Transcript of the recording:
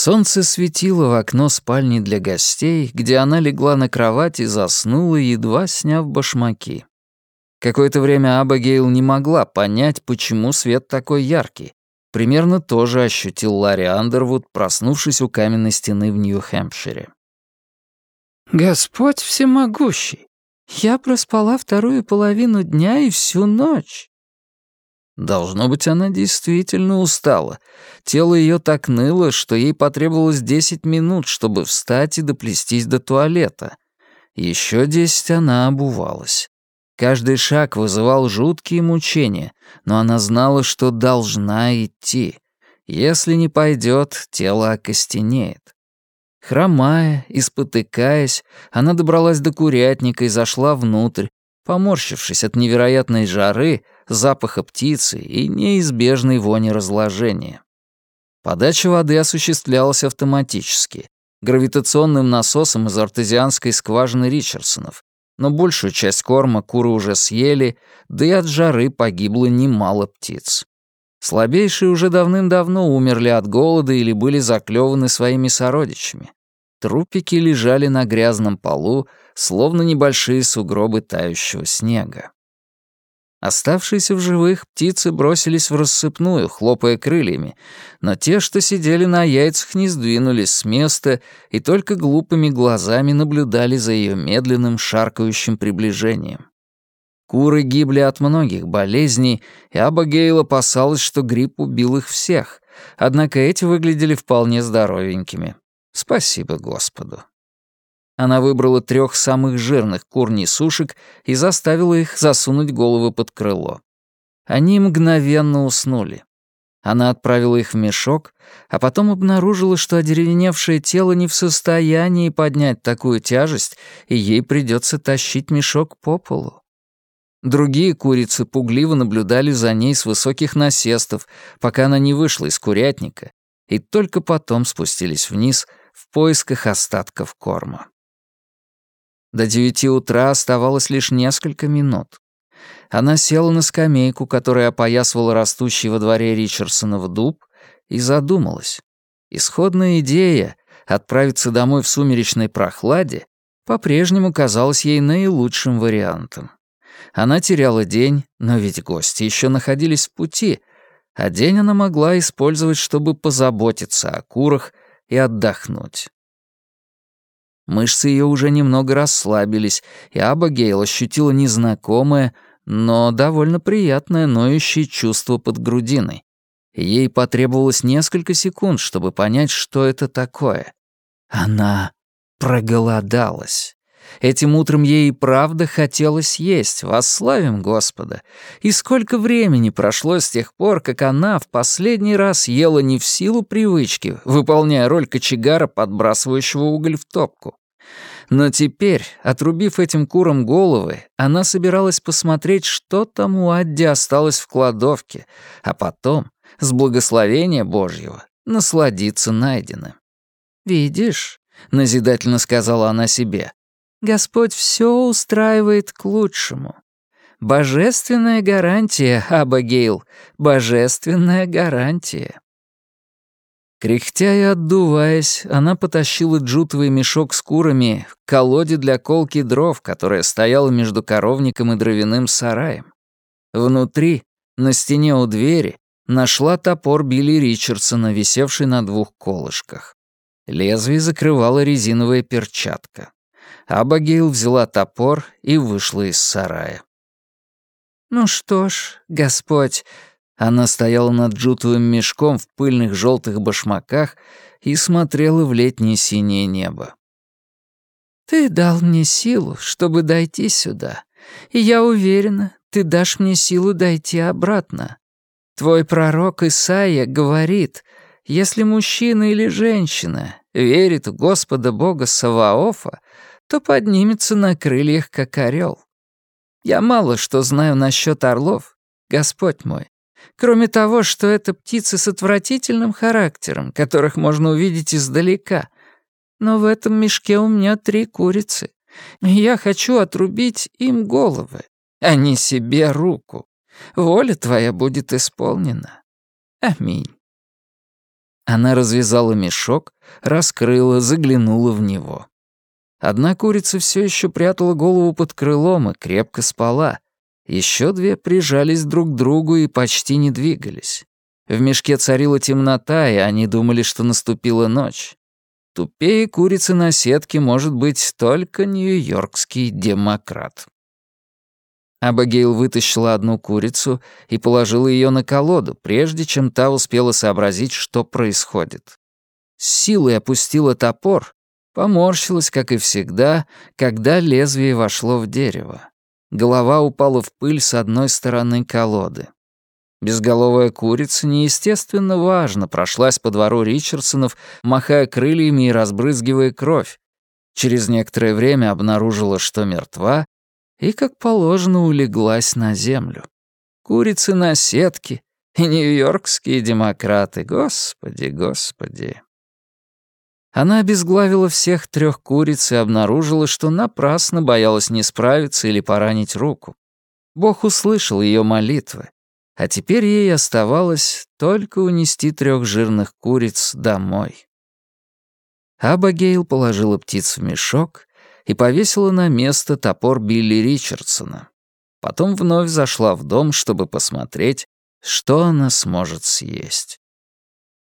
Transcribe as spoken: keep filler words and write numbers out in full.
Солнце светило в окно спальни для гостей, где она легла на кровать и заснула, едва сняв башмаки. Какое-то время Абигейл не могла понять, почему свет такой яркий. Примерно то же ощутил Ларри Андервуд, проснувшись у каменной стены в Нью-Хэмпшире. «Господь всемогущий! Я проспала вторую половину дня и всю ночь!» Должно быть, она действительно устала. Тело ее так ныло, что ей потребовалось десять минут, чтобы встать и доплестись до туалета. Еще десять она обувалась. Каждый шаг вызывал жуткие мучения, но она знала, что должна идти. Если не пойдет, тело окостенеет. Хромая и спотыкаясь, она добралась до курятника и зашла внутрь, поморщившись от невероятной жары, запаха птицы и неизбежной вони разложения. Подача воды осуществлялась автоматически, гравитационным насосом из артезианской скважины Ричардсонов, но большую часть корма куры уже съели, да и от жары погибло немало птиц. Слабейшие уже давным-давно умерли от голода или были заклеваны своими сородичами. Трупики лежали на грязном полу, словно небольшие сугробы тающего снега. Оставшиеся в живых, птицы бросились в рассыпную, хлопая крыльями, но те, что сидели на яйцах, не сдвинулись с места и только глупыми глазами наблюдали за ее медленным шаркающим приближением. Куры гибли от многих болезней, и Абигейл опасалась, что грипп убил их всех, однако эти выглядели вполне здоровенькими. Спасибо Господу. Она выбрала трех самых жирных кур-несушек и заставила их засунуть головы под крыло. Они мгновенно уснули. Она отправила их в мешок, а потом обнаружила, что одеревеневшее тело не в состоянии поднять такую тяжесть, и ей придется тащить мешок по полу. Другие курицы пугливо наблюдали за ней с высоких насестов, пока она не вышла из курятника, и только потом спустились вниз в поисках остатков корма. До девяти утра оставалось лишь несколько минут. Она села на скамейку, которая опоясывала растущий во дворе Ричардсонов дуб, и задумалась. Исходная идея — отправиться домой в сумеречной прохладе — по-прежнему казалась ей наилучшим вариантом. Она теряла день, но ведь гости еще находились в пути, а день она могла использовать, чтобы позаботиться о курах и отдохнуть. Мышцы ее уже немного расслабились, и Абигейл ощутила незнакомое, но довольно приятное ноющее чувство под грудиной. Ей потребовалось несколько секунд, чтобы понять, что это такое. Она проголодалась. Этим утром ей и правда хотелось есть, восславим Господа. И сколько времени прошло с тех пор, как она в последний раз ела не в силу привычки, выполняя роль кочегара, подбрасывающего уголь в топку. Но теперь, отрубив этим курам головы, она собиралась посмотреть, что там у Адди осталось в кладовке, а потом, с благословения Божьего, насладиться найденным. «Видишь», — назидательно сказала она себе, — «Господь все устраивает к лучшему. Божественная гарантия, Абигейл, божественная гарантия». Кряхтя и отдуваясь, она потащила джутовый мешок с курами к колоде для колки дров, которая стояла между коровником и дровяным сараем. Внутри, на стене у двери, нашла топор Билли Ричардсона, висевший на двух колышках. Лезвие закрывала резиновая перчатка. Абигейл взяла топор и вышла из сарая. «Ну что ж, Господь...» Она стояла над джутовым мешком в пыльных желтых башмаках и смотрела в летнее синее небо. «Ты дал мне силу, чтобы дойти сюда, и я уверена, ты дашь мне силу дойти обратно. Твой пророк Исаия говорит, если мужчина или женщина верит в Господа Бога Саваофа, то поднимется на крыльях, как орел. Я мало что знаю насчет орлов, Господь мой, кроме того, что это птицы с отвратительным характером, которых можно увидеть издалека. Но в этом мешке у меня три курицы, и я хочу отрубить им головы, а не себе руку. Воля твоя будет исполнена. Аминь». Она развязала мешок, раскрыла, заглянула в него. Одна курица все еще прятала голову под крылом и крепко спала. Еще две прижались друг к другу и почти не двигались. В мешке царила темнота, и они думали, что наступила ночь. Тупее курицы на сетке может быть только нью-йоркский демократ. Абигейл вытащила одну курицу и положила ее на колоду, прежде чем та успела сообразить, что происходит. С силой опустила топор, поморщилась, как и всегда, когда лезвие вошло в дерево. Голова упала в пыль с одной стороны колоды. Безголовая курица неестественно важно прошлась по двору Ричардсонов, махая крыльями и разбрызгивая кровь. Через некоторое время обнаружила, что мертва, и, как положено, улеглась на землю. Курицы на сетке и нью-йоркские демократы, господи, господи. Она обезглавила всех трех куриц и обнаружила, что напрасно боялась не справиться или поранить руку. Бог услышал ее молитвы, а теперь ей оставалось только унести трех жирных куриц домой. Абигейл положила птиц в мешок и повесила на место топор Билли Ричардсона. Потом вновь зашла в дом, чтобы посмотреть, что она сможет съесть.